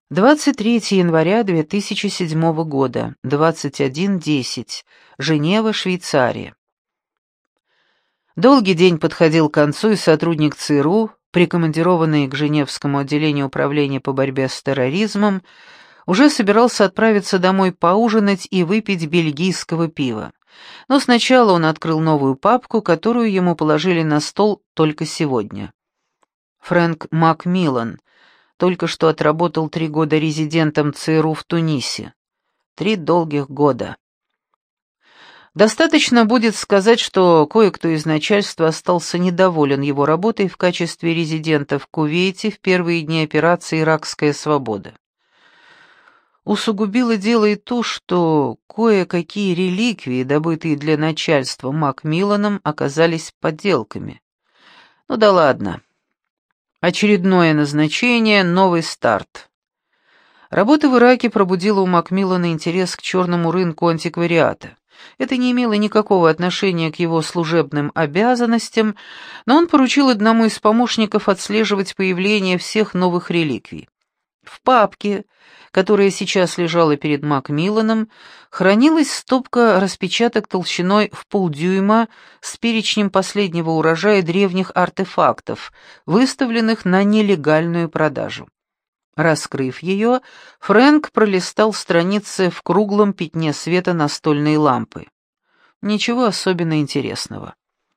23 января 2007 года, 21:10, Женева, Швейцария. Долгий день подходил к концу, и сотрудник ЦРУ, прикомандированный к Женевскому отделению управления по борьбе с терроризмом, уже собирался отправиться домой поужинать и выпить бельгийского пива. Но сначала он открыл новую папку, которую ему положили на стол только сегодня. Фрэнк Макмиллан только что отработал 3 года резидентом ЦРУ в Тунисе. 3 долгих года. Достаточно будет сказать, что кое-кто из начальства остался недоволен его работой в качестве резидента в Кувейте в первые дни операции «Иракская свобода». Усугубило дело и то, что кое-какие реликвии, добытые для начальства Макмилланом, оказались подделками. Ну да ладно. Очередное назначение, новый старт. Работа в Ираке пробудила у Макмиллана интерес к черному рынку антиквариата. Это не имело никакого отношения к его служебным обязанностям, но он поручил одному из помощников отслеживать появление всех новых реликвий. В папке, которая сейчас лежала перед Макмилланом, хранилась стопка распечаток толщиной в полдюйма с перечнем последнего урожая древних артефактов, выставленных на нелегальную продажу. Раскрыв ее, Фрэнк пролистал страницы в круглом пятне света настольной лампы. Ничего особенно интересного.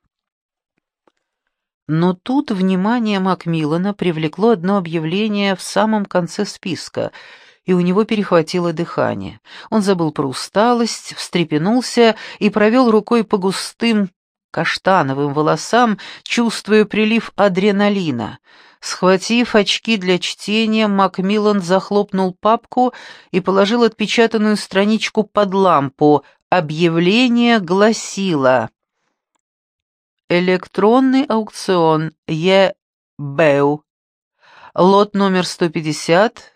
Но тут внимание Макмиллана привлекло одно объявление в самом конце списка, и у него перехватило дыхание. Он забыл про усталость, встрепенулся и провел рукой по густым каштановым волосам, чувствуя прилив адреналина. Схватив очки для чтения, Макмиллан захлопнул папку и положил отпечатанную страничку под лампу. Объявление гласило: «Электронный аукцион ЕБЭУ. Лот номер 150,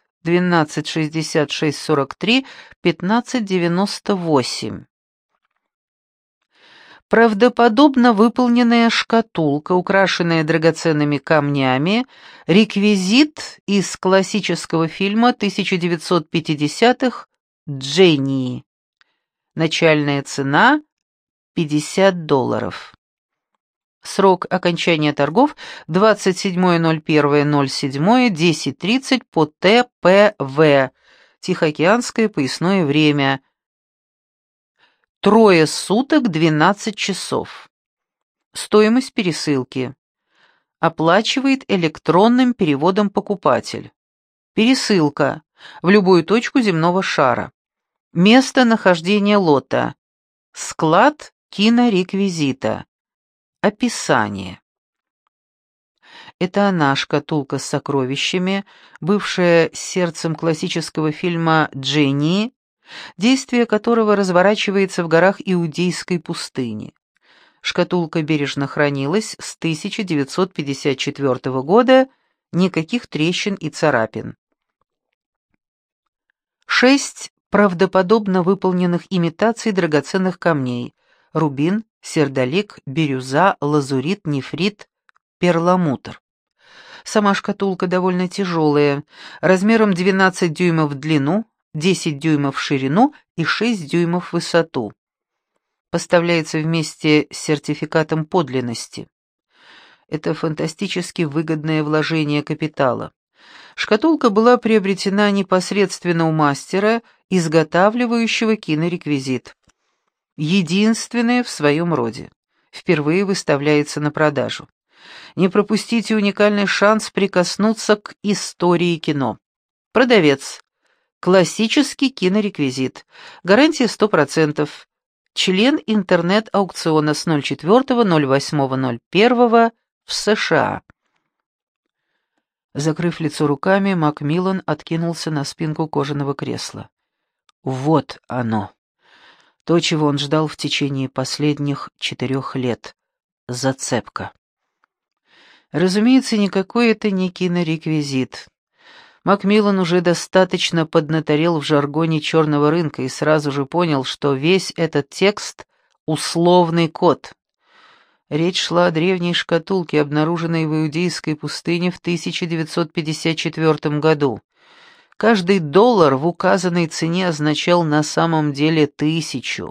126643, 1598. Правдоподобно выполненная шкатулка, украшенная драгоценными камнями, реквизит из классического фильма 1950-х «Дженни». Начальная цена $50. Срок окончания торгов 27.01.07, 10:30 по ТПВ. Тихоокеанское поясное время. 3 суток, 12 часов. Стоимость пересылки. Оплачивает электронным переводом покупатель. Пересылка. В любую точку земного шара. Место нахождения лота. Склад кинореквизита. Описание. Это она, шкатулка с сокровищами, бывшая сердцем классического фильма «Дженни», действие которого разворачивается в горах Иудейской пустыни. Шкатулка бережно хранилась с 1954 года, никаких трещин и царапин. 6 правдоподобно выполненных имитаций драгоценных камней: рубин, сердолик, бирюза, лазурит, нефрит, перламутр. Сама шкатулка довольно тяжелая, размером 12 дюймов в длину, 10 дюймов в ширину и 6 дюймов в высоту. Поставляется вместе с сертификатом подлинности. Это фантастически выгодное вложение капитала. Шкатулка была приобретена непосредственно у мастера, изготавливающего кинореквизит. Единственная в своем роде. Впервые выставляется на продажу. Не пропустите уникальный шанс прикоснуться к истории кино. Продавец. Классический кинореквизит. Гарантия 100%. Член интернет-аукциона с 04.08.01 в США. Закрыв лицо руками, Макмиллан откинулся на спинку кожаного кресла. Вот оно. То, чего он ждал в течение последних 4 лет. Зацепка. Разумеется, никакой это не кинореквизит. Макмиллан уже достаточно поднаторел в жаргоне черного рынка и сразу же понял, что весь этот текст — условный код. Речь шла о древней шкатулке, обнаруженной в Иудейской пустыне в 1954 году. Каждый доллар в указанной цене означал на самом деле 1000.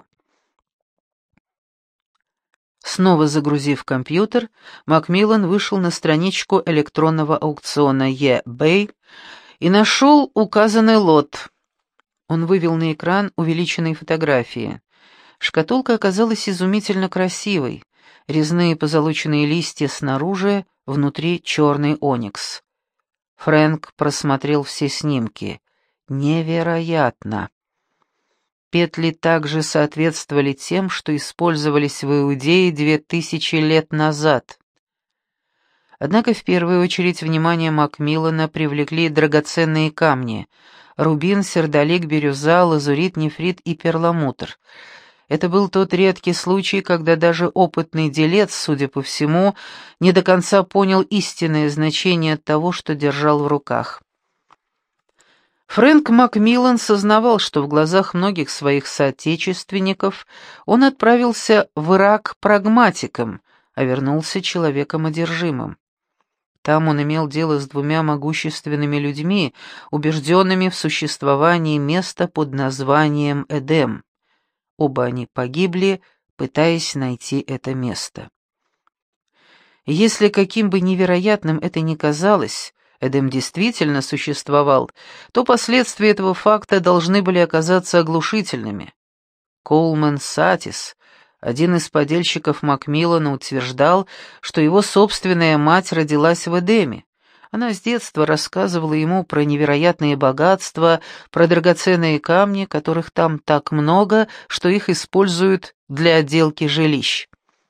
Снова загрузив компьютер, Макмиллан вышел на страничку электронного аукциона eBay и нашел указанный лот. Он вывел на экран увеличенные фотографии. Шкатулка оказалась изумительно красивой. Резные позолоченные листья снаружи, внутри черный оникс. Фрэнк просмотрел все снимки. Невероятно! Петли также соответствовали тем, что использовались в Иудее 2000 лет назад. Однако в первую очередь внимание Макмиллана привлекли драгоценные камни — рубин, сердолик, бирюза, лазурит, нефрит и перламутр. Это был тот редкий случай, когда даже опытный делец, судя по всему, не до конца понял истинное значение того, что держал в руках. Фрэнк Макмиллан сознавал, что в глазах многих своих соотечественников он отправился в Ирак прагматиком, а вернулся человеком одержимым. Там он имел дело с двумя могущественными людьми, убежденными в существовании места под названием Эдем. Оба они погибли, пытаясь найти это место. Если каким бы невероятным это ни казалось, Эдем действительно существовал, то последствия этого факта должны были оказаться оглушительными. Коулман Сатис, один из подельщиков Макмиллана, утверждал, что его собственная мать родилась в Эдеме. Она с детства рассказывала ему про невероятные богатства, про драгоценные камни, которых там так много, что их используют для отделки жилищ.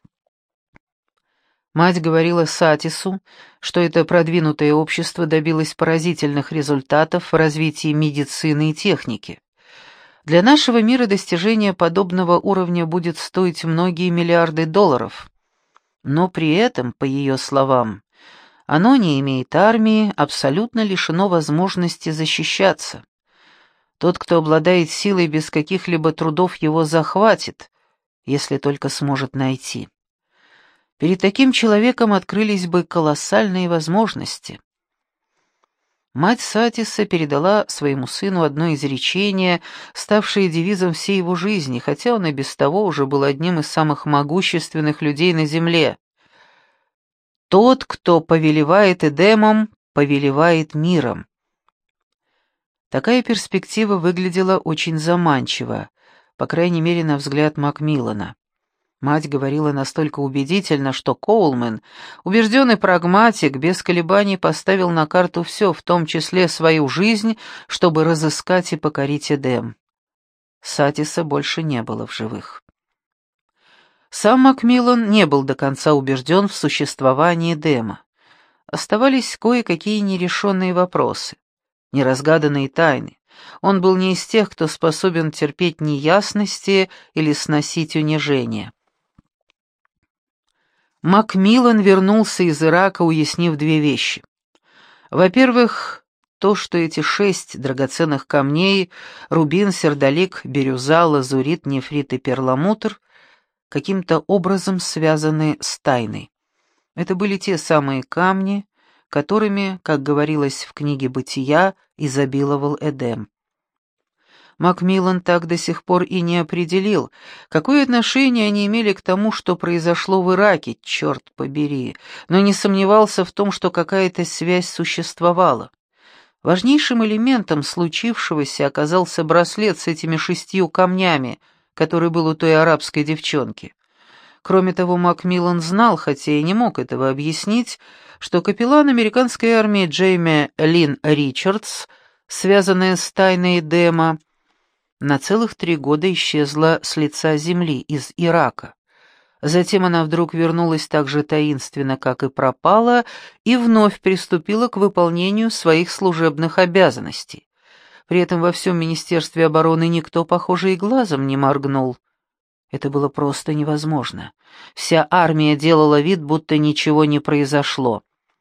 Мать говорила Сатису, что это продвинутое общество добилось поразительных результатов в развитии медицины и техники. Для нашего мира достижение подобного уровня будет стоить многие миллиарды долларов. Но при этом, по ее словам, оно не имеет армии, абсолютно лишено возможности защищаться. Тот, кто обладает силой, без каких-либо трудов его захватит, если только сможет найти. Перед таким человеком открылись бы колоссальные возможности. Мать Сатиса передала своему сыну одно изречение, ставшее девизом всей его жизни, хотя он и без того уже был одним из самых могущественных людей на земле. «Тот, кто повелевает Эдемом, повелевает миром». Такая перспектива выглядела очень заманчиво, по крайней мере, на взгляд Макмиллана. Мать говорила настолько убедительно, что Коулман, убежденный прагматик, без колебаний поставил на карту все, в том числе свою жизнь, чтобы разыскать и покорить Эдем. Сатиса больше не было в живых. Сам Макмиллан не был до конца убежден в существовании Эдема. Оставались кое-какие нерешенные вопросы, неразгаданные тайны. Он был не из тех, кто способен терпеть неясности или сносить унижение. Макмиллан вернулся из Ирака, уяснив две вещи. Во-первых, то, что эти 6 драгоценных камней — рубин, сердолик, бирюза, лазурит, нефрит и перламутр — каким-то образом связаны с тайной. Это были те самые камни, которыми, как говорилось в книге «Бытия», изобиловал Эдем. Макмиллан так до сих пор и не определил, какое отношение они имели к тому, что произошло в Ираке, черт побери, но не сомневался в том, что какая-то связь существовала. Важнейшим элементом случившегося оказался браслет с этими 6 камнями, который был у той арабской девчонки. Кроме того, Макмиллан знал, хотя и не мог этого объяснить, что капеллан американской армии Джейми Лин Ричардс, связанная с тайной Эдема, на целых 3 года исчезла с лица земли, из Ирака. Затем она вдруг вернулась так же таинственно, как и пропала, и вновь приступила к выполнению своих служебных обязанностей. При этом во всем Министерстве обороны никто, похоже, и глазом не моргнул. Это было просто невозможно. Вся армия делала вид, будто ничего не произошло.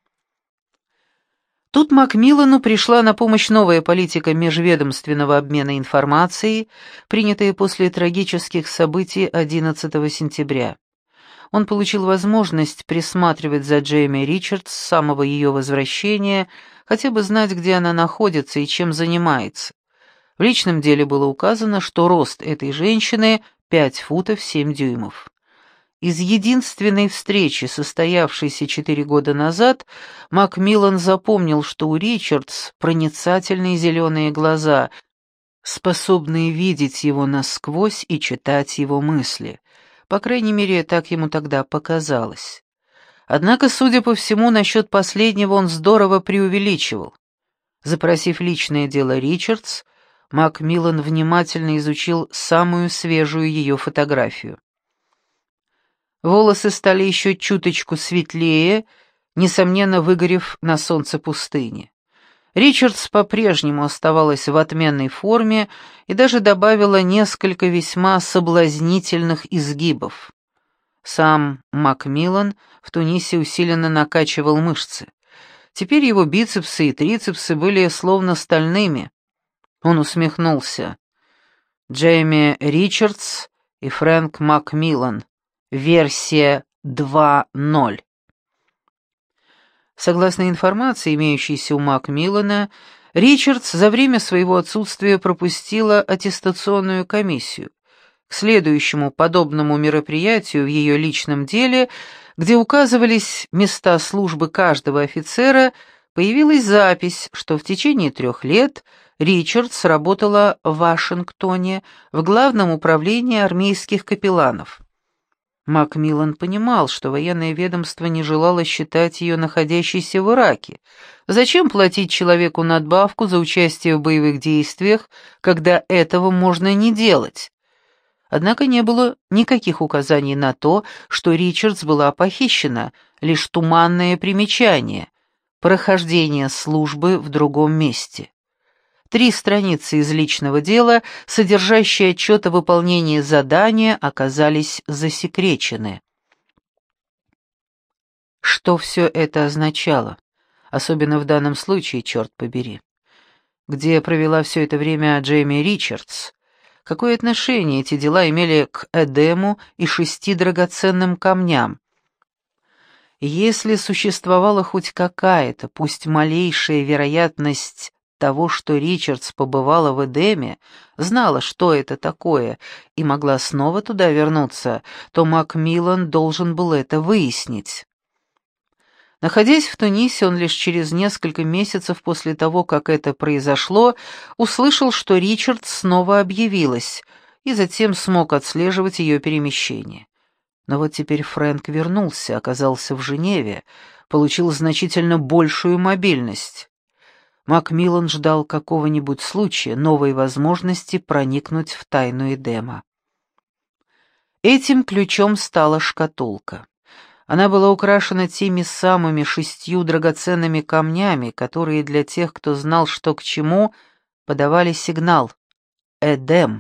Тут Макмиллану пришла на помощь новая политика межведомственного обмена информацией, принятая после трагических событий 11 сентября. Он получил возможность присматривать за Джейми Ричардс с самого ее возвращения, хотя бы знать, где она находится и чем занимается. В личном деле было указано, что рост этой женщины 5 футов 7 дюймов. Из единственной встречи, состоявшейся 4 года назад, Макмиллан запомнил, что у Ричардс проницательные зеленые глаза, способные видеть его насквозь и читать его мысли. По крайней мере, так ему тогда показалось. Однако, судя по всему, насчет последнего он здорово преувеличивал. Запросив личное дело Ричардс, Макмиллан внимательно изучил самую свежую ее фотографию. Волосы стали еще чуточку светлее, несомненно, выгорев на солнце пустыни. Ричардс по-прежнему оставалась в отменной форме и даже добавила несколько весьма соблазнительных изгибов. Сам Макмиллан в Тунисе усиленно накачивал мышцы. Теперь его бицепсы и трицепсы были словно стальными. Он усмехнулся. Джейми Ричардс и Фрэнк Макмиллан. Версия 2.0. Согласно информации, имеющейся у Макмиллана, Ричардс за время своего отсутствия пропустила аттестационную комиссию. К следующему подобному мероприятию в ее личном деле, где указывались места службы каждого офицера, появилась запись, что в течение 3 лет Ричардс работала в Вашингтоне в Главном управлении армейских капелланов. Макмиллан понимал, что военное ведомство не желало считать ее находящейся в Ираке. Зачем платить человеку надбавку за участие в боевых действиях, когда этого можно не делать? Однако не было никаких указаний на то, что Ричардс была похищена, лишь туманное примечание — прохождение службы в другом месте. 3 страницы из личного дела, содержащие отчет о выполнении задания, оказались засекречены. Что все это означало? Особенно в данном случае, черт побери. Где провела все это время Джейми Ричардс? Какое отношение эти дела имели к Эдему и 6 драгоценным камням? Если существовала хоть какая-то, пусть малейшая вероятность того, что Ричардс побывала в Эдеме, знала, что это такое, и могла снова туда вернуться, то Макмиллан должен был это выяснить. Находясь в Тунисе, он лишь через несколько месяцев после того, как это произошло, услышал, что Ричардс снова объявилась, и затем смог отслеживать ее перемещение. Но вот теперь Фрэнк вернулся, оказался в Женеве, получил значительно большую мобильность. Макмиллан ждал какого-нибудь случая, новой возможности проникнуть в тайну Эдема. Этим ключом стала шкатулка. Она была украшена теми самыми 6 драгоценными камнями, которые для тех, кто знал, что к чему, подавали сигнал «Эдем».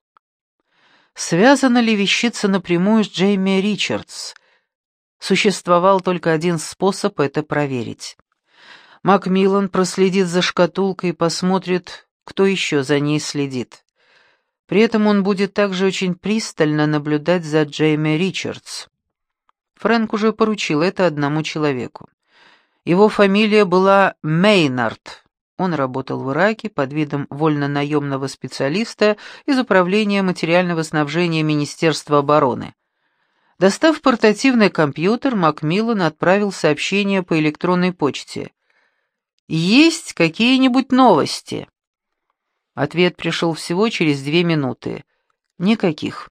Связана ли вещица напрямую с Джейми Ричардс? Существовал только один способ это проверить. Макмиллан проследит за шкатулкой и посмотрит, кто еще за ней следит. При этом он будет также очень пристально наблюдать за Джейми Ричардс. Фрэнк уже поручил это одному человеку. Его фамилия была Мейнард. Он работал в Ираке под видом вольно-наемного специалиста из Управления материального снабжения Министерства обороны. Достав портативный компьютер, Макмиллан отправил сообщение по электронной почте. «Есть какие-нибудь новости?» Ответ пришел всего через 2 минуты. Никаких.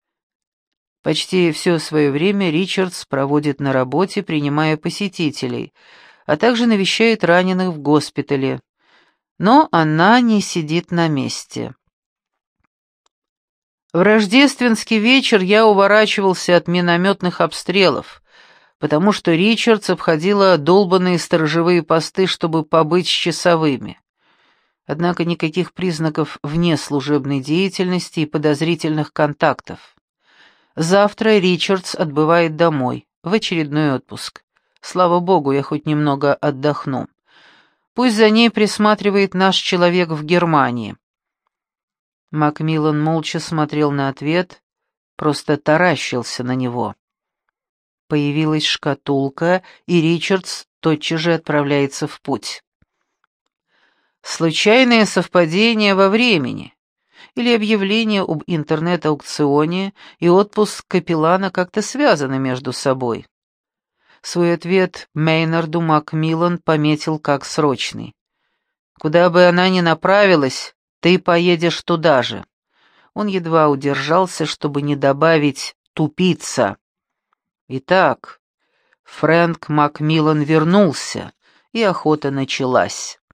Почти все свое время Ричардс проводит на работе, принимая посетителей, а также навещает раненых в госпитале. Но она не сидит на месте. В рождественский вечер я уворачивался от минометных обстрелов, потому что Ричардс обходила долбанные сторожевые посты, чтобы побыть с часовыми. Однако никаких признаков внеслужебной деятельности и подозрительных контактов. Завтра Ричардс отбывает домой, в очередной отпуск. Слава богу, я хоть немного отдохну. Пусть за ней присматривает наш человек в Германии. Макмиллан молча смотрел на ответ, просто таращился на него. Появилась шкатулка, и Ричардс тотчас же отправляется в путь. случайное совпадение во времени или объявление об интернет-аукционе и отпуск капеллана как-то связаны между собой. Свой ответ Мейнарду Макмиллан пометил как срочный. «Куда бы она ни направилась, ты поедешь туда же». Он едва удержался, чтобы не добавить «тупица». Итак, Фрэнк Макмиллан вернулся, и охота началась.